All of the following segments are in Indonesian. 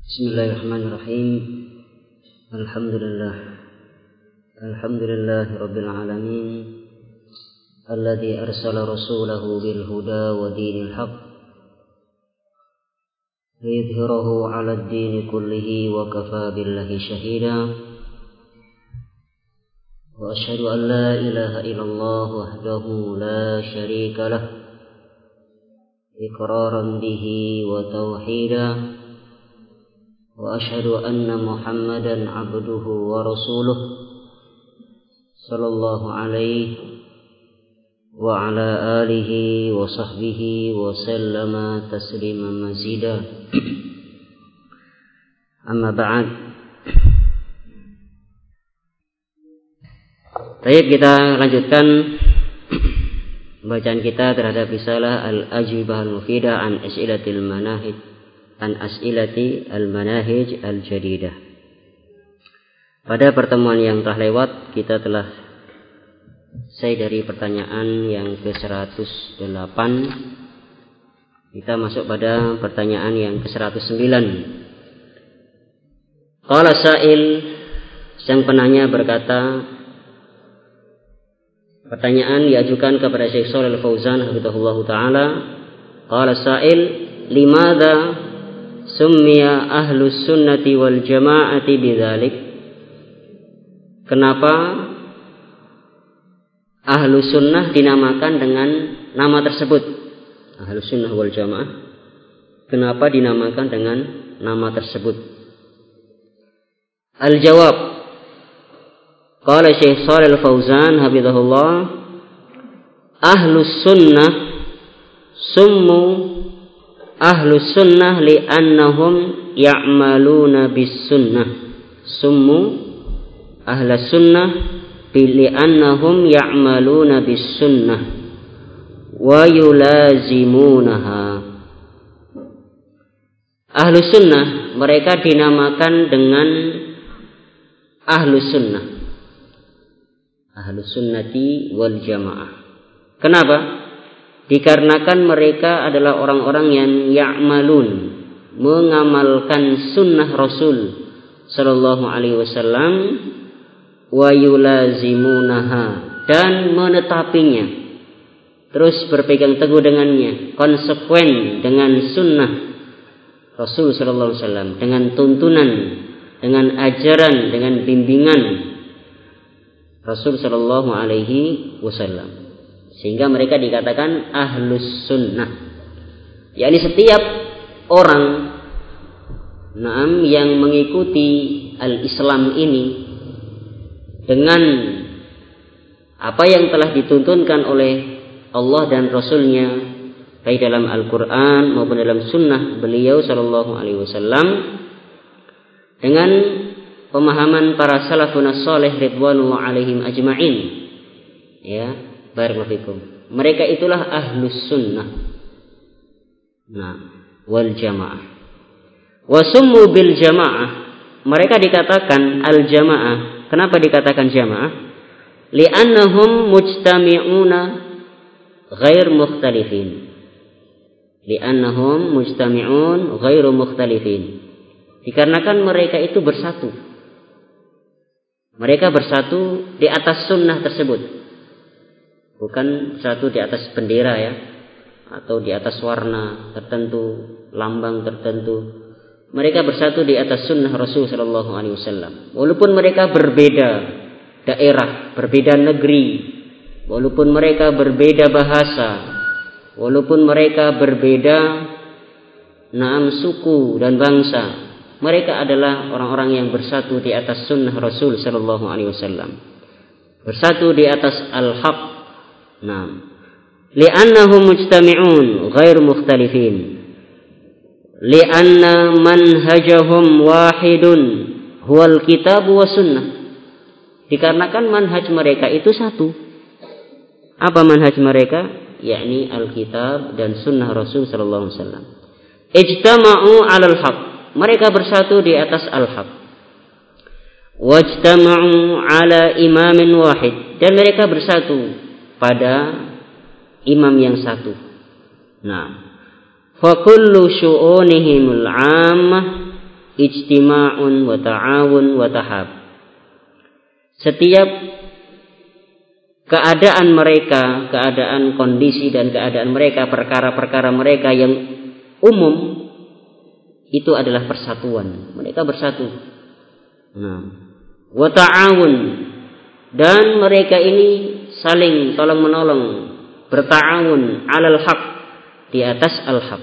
Bismillahirrahmanirrahim. Alhamdulillahi rabbil alamin. Alladzi arsala rasulahu bil huda wa dinil haqq liyudhhirahu 'alad dini kullihi wa kafaa billahi shahida. Wa asyhadu an la ilaha illallah wahdahu la syarika lah iqraran bihi wa tauhida. Wa asyhadu anna Muhammadan abduhu wa rasuluh sallallahu alaihi wa ala alihi wa sahbihi wa sallama tasliman mazida. Amma ba'd. Baik, kita lanjutkan bacaan kita terhadap risalah Al-Ajwibah Al-Mufidah an As'ilati Al-Manahij Al-Jadidah. Pada pertemuan yang telah lewat kita telah selesai dari pertanyaan yang ke-108. Kita masuk pada pertanyaan yang ke-109. Qala sa'il, sang penanya berkata, pertanyaan diajukan kepada Syekh Shalih Al-Fauzan hafizahullahu taala. Qala sa'il, limadza summiya ahlus sunnati wal jama'ati bidzalik? Kenapa ahlus sunnah dinamakan dengan nama tersebut? Ahlus sunnah wal jamaah, kenapa dinamakan dengan nama tersebut? Al-jawab, qala Syekh Shalih Al-Fauzan hafizahullah, ahlus sunnah summu ahlus sunnah li'annahum ya'maluna bis sunnah. Summu ahlus sunnah li'annahum ya'maluna bis sunnah wa yulazimunaha. Ahlus sunnah mereka dinamakan dengan ahlus sunnah, ahlus sunnati wal jamaah. Kenapa? Dikarenakan mereka adalah orang-orang yang ya'malun, mengamalkan sunnah Rasul sallallahu alaihi wasallam, wa yulazimunaha, dan menetapinya, terus berpegang teguh dengannya, konsekuen dengan sunnah Rasul sallallahu alaihi wasallam, dengan tuntunan, dengan ajaran, dengan bimbingan Rasul sallallahu alaihi wasallam. Sehingga mereka dikatakan ahlus sunnah, yakni setiap orang yang mengikuti al-Islam ini dengan apa yang telah dituntunkan oleh Allah dan Rasulnya, baik dalam Al-Quran maupun dalam sunnah beliau sallallahu alaihi wasallam, dengan pemahaman para salafun as-salih ridwanullah alaihim ajma'in, ya, barakallahu fikum, mereka itulah ahlus sunnah wal jamaah. Wa summu bil jamaah, mereka dikatakan al jamaah. Kenapa dikatakan jamaah? Li'annahum mujtami'una ghair mukhtalifin. Li'annahum mujtami'un ghairu mukhtalifin. Dikarenakan mereka itu bersatu. Mereka bersatu di atas sunnah tersebut. Bukan satu di atas bendera, ya, atau di atas warna tertentu, lambang tertentu. Mereka bersatu di atas sunnah Rasul sallallahu alaihi wasallam. Walaupun mereka berbeda daerah, berbeda negeri, walaupun mereka berbeda bahasa, walaupun mereka berbeda suku dan bangsa, mereka adalah orang-orang yang bersatu di atas sunnah Rasul sallallahu alaihi wasallam. Bersatu di atas al-haq. Li'annahum mujtami'un ghair mukhtalifin. Li'anna manhajahum wahidun huwal kitab wa sunnah. Dikarenakan manhaj mereka itu satu. Apa manhaj mereka? Yakni Alkitab dan sunnah Rasul sallallahu alaihi wasallam. Ijtama'u 'alal haq. Mereka bersatu di atas al-haq. Wajtama'u 'ala imamin wahid. Dan mereka bersatu pada imam yang satu. Fa kullu syu'unihimul 'ammah ijtima'un wa ta'awun wa tahab. Setiap keadaan mereka, keadaan kondisi dan keadaan mereka, perkara-perkara mereka yang umum itu adalah persatuan. Mereka bersatu. Nah, wa ta'awun, dan mereka ini saling tolong menolong, berta'awun 'alal haq, di atas al-haq.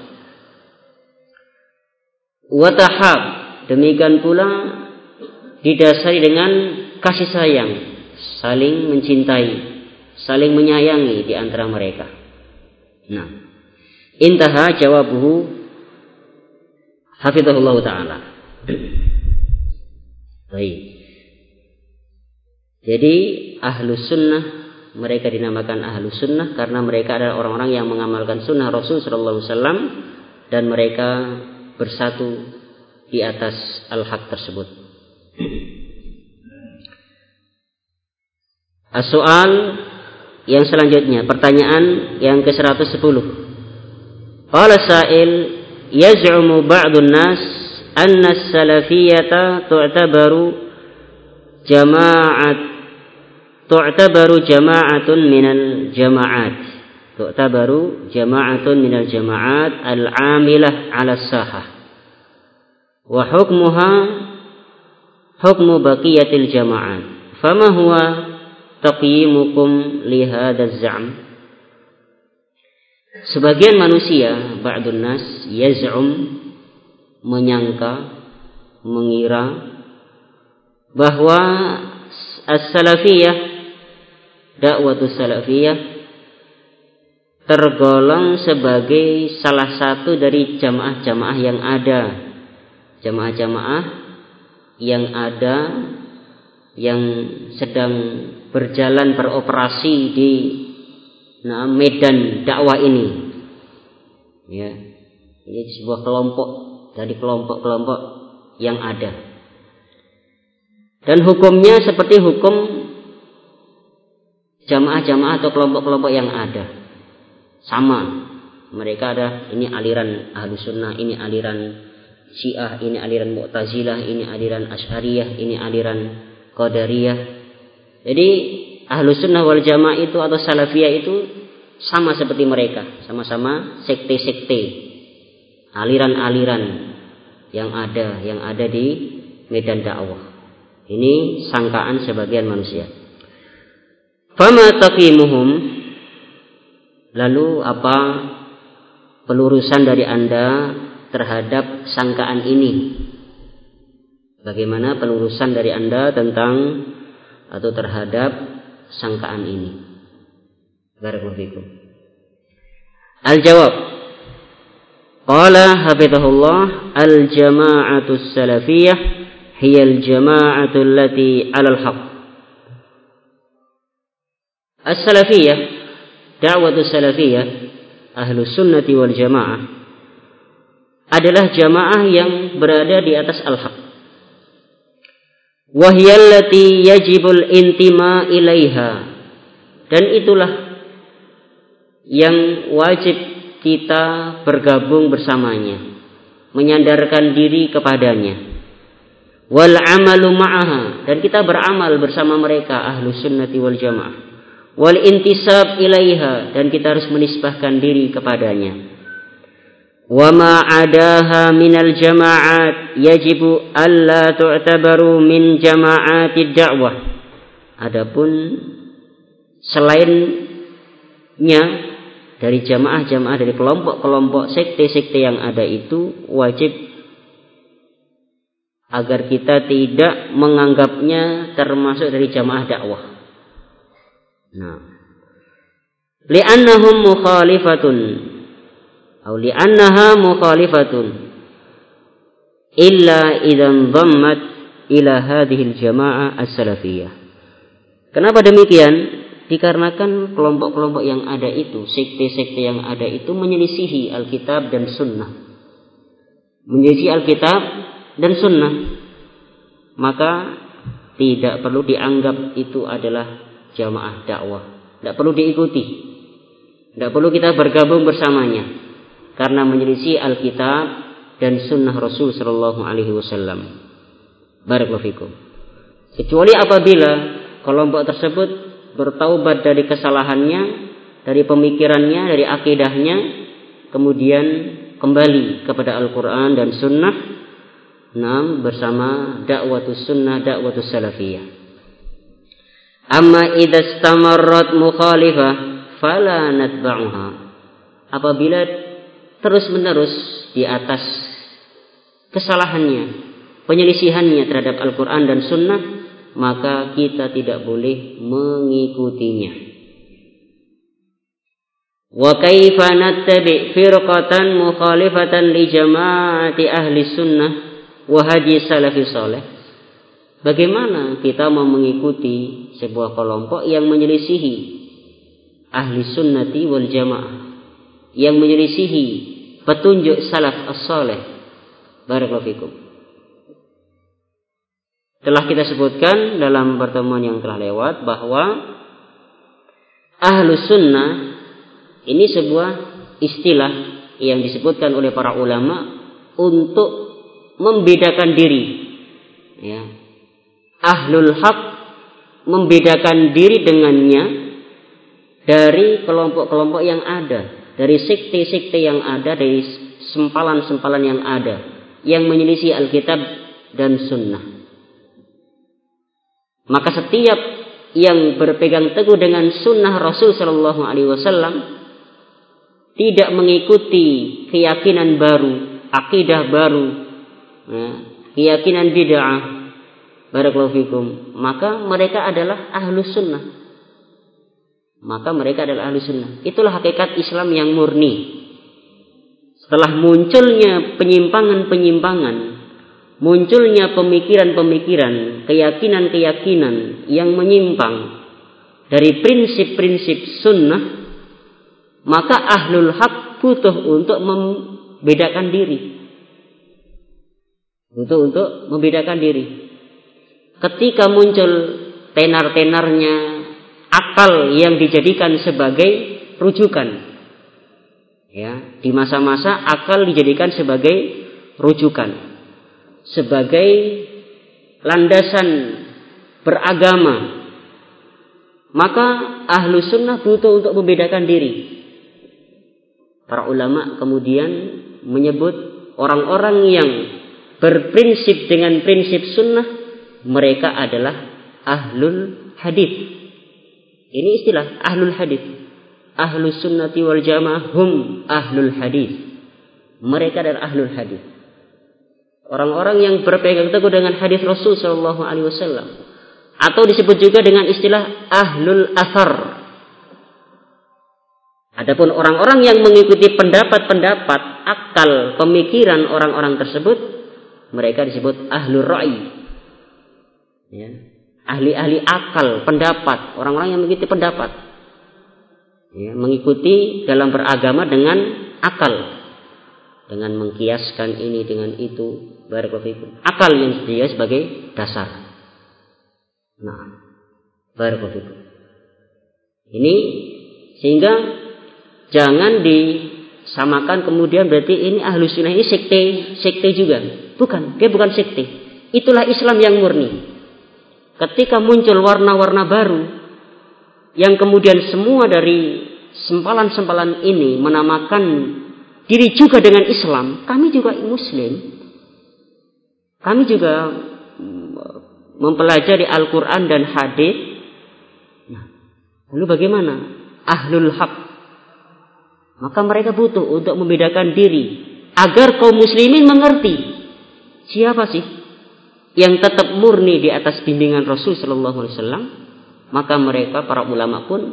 Wa tahab, demikian pula didasari dengan kasih sayang, saling mencintai, saling menyayangi di antara mereka. Nah, intaha jawabuhu hafizahullah ta'ala. Baik. Jadi ahlus sunnah, mereka dinamakan ahlus sunnah karena mereka adalah orang-orang yang mengamalkan sunnah Rasul sallallahu alaihi wasallam dan mereka bersatu di atas al-haq tersebut. As-soal yang selanjutnya, pertanyaan yang ke-110. Qala sa'il, yaz'umu ba'dun nas anna as-salafiyyata tu'tabaru jama'atun minal jama'at. Tu'tabaru jama'atun minal jama'at al-'amilah 'ala as-sahah. Wa hukmuha hukmu baqiyatil jama'at. Fama huwa taqyimukum li hadzal zam? Sebagian manusia, ba'dun nas, yaz'um, menyangka, mengira bahwa as-salafiyah, dakwatus salafiyah tergolong sebagai salah satu dari jamaah-jamaah yang ada, jamaah-jamaah yang ada yang sedang berjalan beroperasi di medan dakwah ini. Ya, ini sebuah kelompok dari kelompok-kelompok yang ada. Dan hukumnya seperti hukum jamaah-jamaah atau kelompok-kelompok yang ada. Sama. Mereka ada, ini aliran Ahlus Sunnah, ini aliran Syiah, ini aliran Mu'tazilah, ini aliran Asy'ariyah, ini aliran Qadariyah. Jadi Ahlus Sunnah wal Jamaah itu atau Salafiyah itu sama seperti mereka, sama-sama sekte-sekte, aliran-aliran yang ada di medan dakwah. Ini sangkaan sebagian manusia. Fama taqimuhum, lalu apa pelurusan dari Anda terhadap sangkaan ini? Bagaimana pelurusan dari Anda tentang atau terhadap sangkaan ini? Barakallahu fikum. Al-jawab. Qala hafizahullah, al-jama'atus salafiyah hiya al-jama'atu allati 'alal haqq. As-salafiyah, da'watus salafiyah, ahlus sunnati wal jamaah adalah jamaah yang berada di atas al-haq. Wa hiya allati yajibul intima ilaiha, dan itulah yang wajib kita bergabung bersamanya, menyandarkan diri kepadanya. Wal amalu ma'aha, dan kita beramal bersama mereka ahlus sunnati wal jamaah. Wal intisab ilaiha, dan kita harus menisbahkan diri kepadanya. Wa ma adaha minal jama'at yajibu alla tu'tabaru min jama'atid da'wah. Adapun selainnya dari jamaah-jamaah, dari kelompok-kelompok sekte-sekte yang ada itu, wajib agar kita tidak menganggapnya termasuk dari jamaah dakwah. Nah, li'annahum mukhalifatun atau li'annaha mukhalifatun illa idzan dhammat ila hadhil jamaah as-salafiyah. Kenapa demikian? Dikarenakan kelompok-kelompok yang ada itu, sekte-sekte yang ada itu menyelisihi Alkitab dan Sunnah. Menyelisihi Alkitab dan Sunnah, maka tidak perlu dianggap itu adalah jamaah dakwah. Tidak perlu diikuti. Tidak perlu kita bergabung bersamanya, karena menyelisih Alkitab dan sunnah Rasul sallallahu alaihi wasallam. Barakallahu fikum. Kecuali apabila kelompok tersebut bertaubat dari kesalahannya, dari pemikirannya, dari akidahnya, kemudian kembali kepada Al-Quran dan Sunnah, bersama dakwatus sunnah, dakwatus salafiyah. Amma idza istamarrat mukhalifah fala natba'uha. Apabila terus-menerus di atas kesalahannya, penyelisihannya terhadap Al-Quran dan Sunnah, maka kita tidak boleh mengikutinya. Wa kaifa nattabi firqatan mukhalifatan li jama'ati ahli sunnah wa hadi salafi salih. Bagaimana kita mau mengikuti sebuah kelompok yang menyelisihi ahli sunnati wal jamaah, yang menyelisihi petunjuk salaf as-salih. Barakallahu fikum. Telah kita sebutkan dalam pertemuan yang telah lewat bahwa ahlu sunnah ini sebuah istilah yang disebutkan oleh para ulama untuk membedakan diri. Ya. Ahlul haq membedakan diri dengannya dari kelompok-kelompok yang ada, dari sekte-sekte yang ada, dari sempalan-sempalan yang ada, yang menyelisih Alkitab dan Sunnah. Maka setiap yang berpegang teguh dengan Sunnah Rasul Sallallahu Alaihi Wasallam, tidak mengikuti keyakinan baru, akidah baru, keyakinan bid'ah, barakallahu fikum, maka mereka adalah ahlus sunnah. Maka mereka adalah ahlus sunnah. Itulah hakikat Islam yang murni. Setelah munculnya penyimpangan-penyimpangan, munculnya pemikiran-pemikiran, keyakinan-keyakinan yang menyimpang dari prinsip-prinsip sunnah, maka ahlul haq butuh untuk membedakan diri. Untuk membedakan diri. Ketika muncul tenar-tenarnya akal yang dijadikan sebagai rujukan, ya, di masa-masa akal dijadikan sebagai rujukan, sebagai landasan beragama, maka ahlu sunnah butuh untuk membedakan diri. Para ulama kemudian menyebut orang-orang yang berprinsip dengan prinsip sunnah, mereka adalah ahlul hadith. Ini istilah ahlul hadith. Ahlus sunnati wal jamaah hum ahlul hadith. Mereka adalah ahlul hadith. Orang-orang yang berpegang teguh dengan hadis Rasul sallallahu alaihi wasallam, atau disebut juga dengan istilah ahlul athar. Adapun orang-orang yang mengikuti pendapat-pendapat, akal, pemikiran orang-orang tersebut, mereka disebut ahlul ra'i. Ya. Ahli-ahli akal, pendapat, orang-orang yang mengikuti pendapat. Ya, mengikuti dalam beragama dengan akal. Dengan mengkiaskan ini dengan itu, barakallahu fikum. Akal yang dia sebagai dasar. Nah, barakallahu fikum. Ini sehingga jangan disamakan kemudian berarti ini ahlu sunnah ini sekte juga. Bukan, dia bukan sekte. Itulah Islam yang murni. Ketika muncul warna-warna baru, yang kemudian semua dari sempalan-sempalan ini menamakan diri juga dengan Islam, kami juga Muslim. Kami juga mempelajari Al-Quran dan hadis. Nah, lalu bagaimana? Ahlul haq. Maka mereka butuh untuk membedakan diri agar kaum muslimin mengerti siapa sih yang tetap murni di atas bimbingan Rasul sallallahu alaihi wasallam. Maka mereka para ulama pun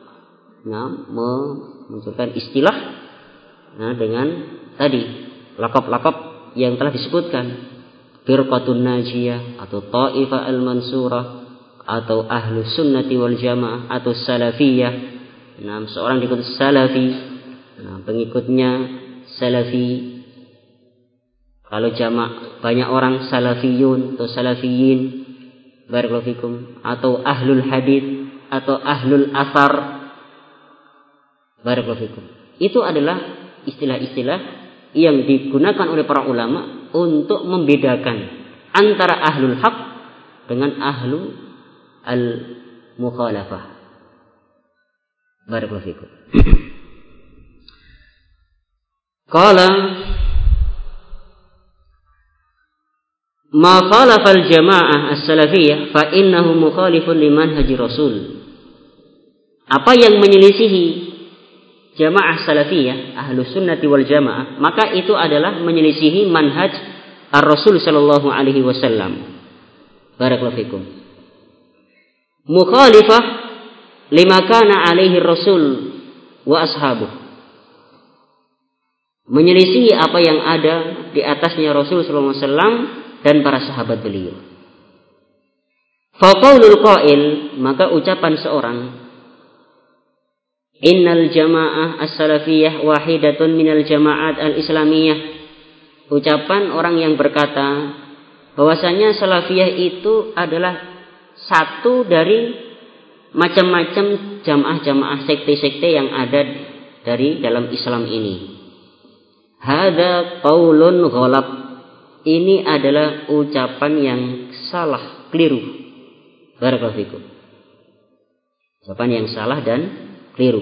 memunculkan istilah dengan tadi lakab-lakab yang telah disebutkan, firqatun najiyah atau taifah al-mansurah atau ahlus sunnati wal jamaah atau salafiyah. Seorang disebut salafi, pengikutnya salafi. Kalau jamak banyak orang salafiyun atau salafiyin, barakallahu fikum, atau ahlul hadith atau ahlul athar, barakallahu fikum. Itu adalah istilah-istilah yang digunakan oleh para ulama untuk membedakan antara ahlul haq dengan ahlu al-mukhalafah. Barakallahu fikum. Qala ma khalafa al-jamaah as-salafiyah fa innahu mukhalifun liman haji rasul. Apa yang menyelisihi jamaah salafiyah, ahlu sunnati wal jamaah, maka itu adalah menyelisihi manhaj ar-rasul sallallahu alaihi wasallam. Barakallahu fikum. Mukhalifah lima kana alaihi rasul wa ashabuh. Menyelisihi apa yang ada di atasnya Rasul sallallahu alaihi wasallam dan para sahabat beliau. Fa qaulul qail, maka ucapan seorang, innal jamaah as-salafiyah wahidatun minal jama'at al-islamiyah. Ucapan orang yang berkata bahwasanya salafiyah itu adalah satu dari macam-macam jamaah-jamaah sekte-sekte yang ada dari dalam Islam ini. Hadza qaulun ghalab. Ini adalah ucapan yang salah, keliru. Barakallahu fikum. Ucapan yang salah dan keliru.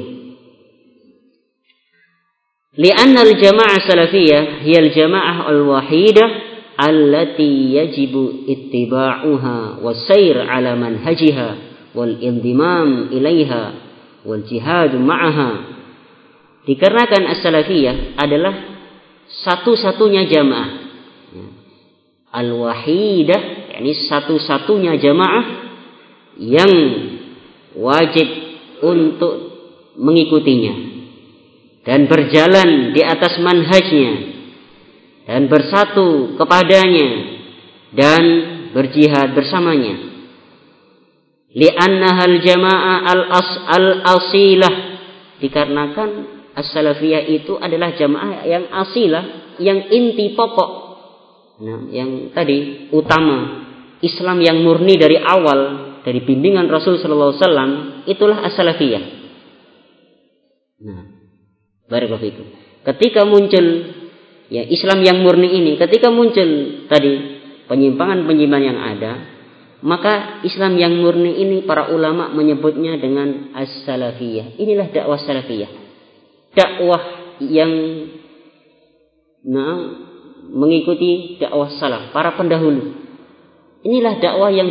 Li'anna al-jama'ah salafiyah hiya al-jama'ah al-wahidah allati yajibu ittiba'uha was-sayr 'ala manhajiha wal-indimam ilaiha wal jihad ma'aha. Dikarenakan as-salafiyah adalah satu-satunya jamaah al-wahidah, yakni satu-satunya jamaah yang wajib untuk mengikutinya dan berjalan di atas manhajnya dan bersatu kepadanya dan berjihad bersamanya. Li'annahal jamaah al-asilah, dikarenakan as-salafiyah itu adalah jamaah yang asilah, yang inti pokok. Nah, yang tadi utama, Islam yang murni dari awal, dari bimbingan Rasul sallallahu alaihi wasallam, itulah as-salafiyah. Nah, barakallahu fikum. Ketika muncul ya Islam yang murni ini, ketika muncul tadi penyimpangan-penyimpangan yang ada, maka Islam yang murni ini para ulama menyebutnya dengan as-salafiyah. Inilah dakwah salafiyah. Dakwah yang mengikuti dakwah salaf, para pendahulu. Inilah dakwah yang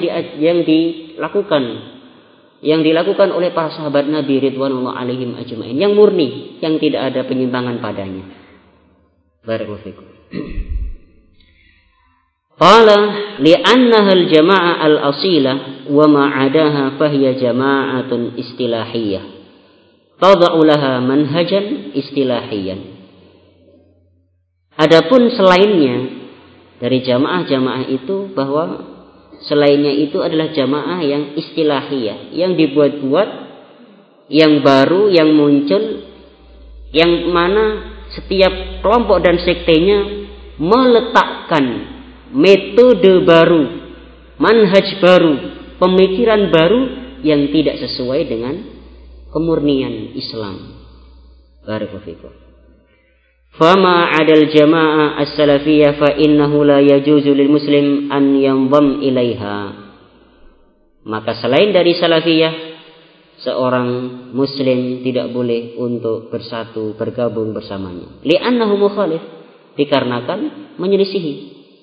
dilakukan oleh para sahabat Nabi ridwanullah alaihim ajmain, yang murni, yang tidak ada penyimpangan padanya. Barakallahu fikum. Qala li'annaha al-jama'ah al-asilah wa ma 'adaha fahiya jama'atun istilahiyah tad'u laha manhajan istilahiyan. Adapun selainnya dari jamaah-jamaah itu, bahwa selainnya itu adalah jamaah yang istilahiyah, yang dibuat-buat, yang baru, yang muncul, yang mana setiap kelompok dan sektenya meletakkan metode baru, manhaj baru, pemikiran baru yang tidak sesuai dengan kemurnian Islam. Barakallahu fikum. Fama 'adal jama'ah as-salafiyah fa innahu la yajuzu lil muslim an yanzam ilaiha. Maka selain dari salafiyah, seorang muslim tidak boleh untuk bersatu, bergabung bersamanya. Li'annahu mukhalif, dikarenakan menyelisihi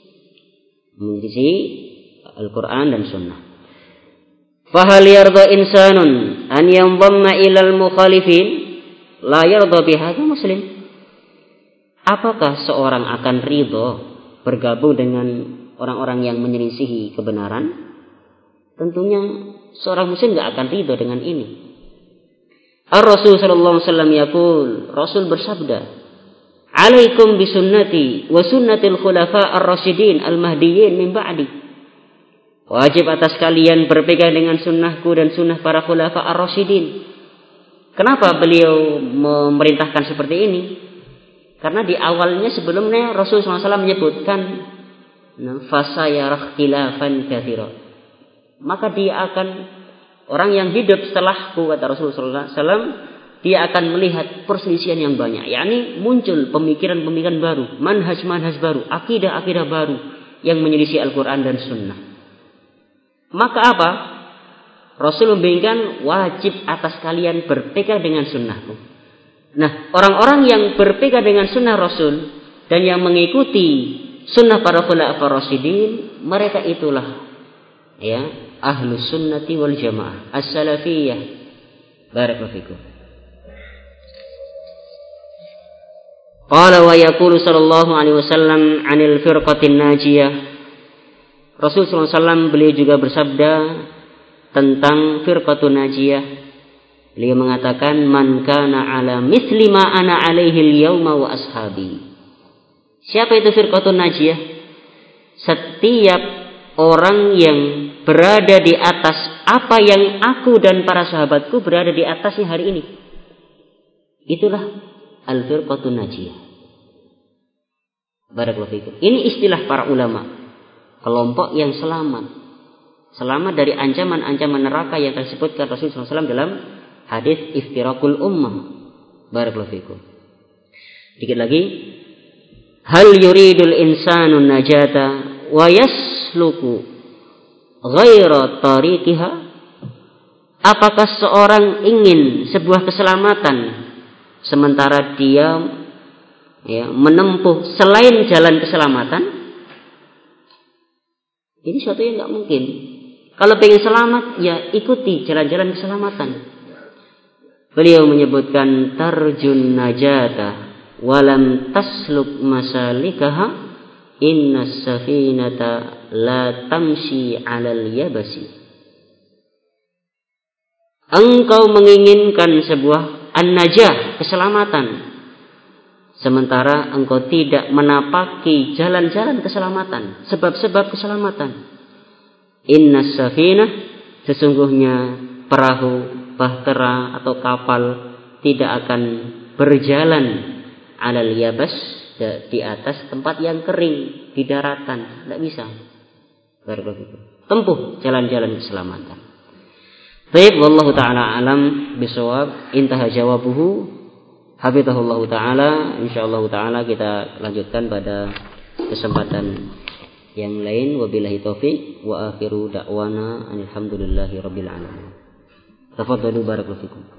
Al-Quran dan Sunnah. Fahal yarda insanun an yanzamma ilal mukhalifin la yarda bihadza muslim. Apakah seorang akan ridho bergabung dengan orang-orang yang menyelisihi kebenaran? Tentunya seorang muslim tidak akan ridho dengan ini. Ar-Rasul sallallahu alaihi wasallam yaqul, Rasul bersabda, "Alaikum bisunnati wa sunnatil khulafa ar-rasyidin al-mahdiyyin min ba'di." Wajib atas kalian berpegang dengan sunnahku dan sunnah para khulafa ar-rasyidin. Kenapa beliau memerintahkan seperti ini? Karena di awalnya sebelumnya Rasulullah SAW menyebutkan fasayarah khilafan katsira. Maka dia akan, orang yang hidup setelahku, kata Rasulullah SAW, dia akan melihat perselisihan yang banyak. Yakni muncul pemikiran-pemikiran baru, manhaj-manhaj baru, akidah-akidah baru yang menyelisih Al-Quran dan Sunnah. Maka apa? Rasul membimbingkan wajib atas kalian berpegang dengan sunnahku. Nah, orang-orang yang berpegang dengan sunnah Rasul dan yang mengikuti sunnah para khulafaur rasyidin, mereka itulah ya ahlus sunnati wal jamaah, as-salafiyah. Barakallahu fikum. Qala wa yaqulu sallallahu alaihi wasallam 'anil firqatin najiyah. Rasul sallallahu alaihi wasallam beliau juga bersabda tentang firqatun najiyah. Beliau mengatakan man kana ala mithli ma ana alaihi al-yauma wa ashabi. Siapa itu firqatun najiyah? Setiap orang yang berada di atas apa yang aku dan para sahabatku berada di atasnya hari ini. Itulah al-firqatun najiyah. Barakallahu fikum. Ini istilah para ulama. Kelompok yang selamat. Selamat dari ancaman-ancaman neraka yang disebutkan Rasulullah SAW dalam hadis iftirakul ummah. Barakallahu fikum. Dikit lagi. Hal yuridul insanun najata wa yasluku ghaira tariqiha. Apakah seorang ingin sebuah keselamatan sementara dia menempuh selain jalan keselamatan? Ini suatu yang tidak mungkin. Kalau pengen selamat, ya ikuti jalan-jalan keselamatan. Beliau menyebutkan tarjun najata walam tasluk masalikaha innas safinata la tamshi 'alal yabasi. Engkau menginginkan sebuah an-najah, keselamatan, sementara engkau tidak menapaki jalan-jalan keselamatan, sebab-sebab keselamatan. Innas safinah, sesungguhnya perahu, bahtera atau kapal tidak akan berjalan 'alal yabas, di atas tempat yang kering, di daratan, tidak bisa. Tempuh jalan-jalan keselamatan. Baik, wallahu taala alam bisawab. Intaha jawabuhu. Hafizahullah ta'ala. InsyaAllah ta'ala kita lanjutkan pada kesempatan yang lain. Wabillahi taufiq. Wa akhiru da'wana alhamdulillahi rabbil alamin. Tafadhalu barakallahu fikum.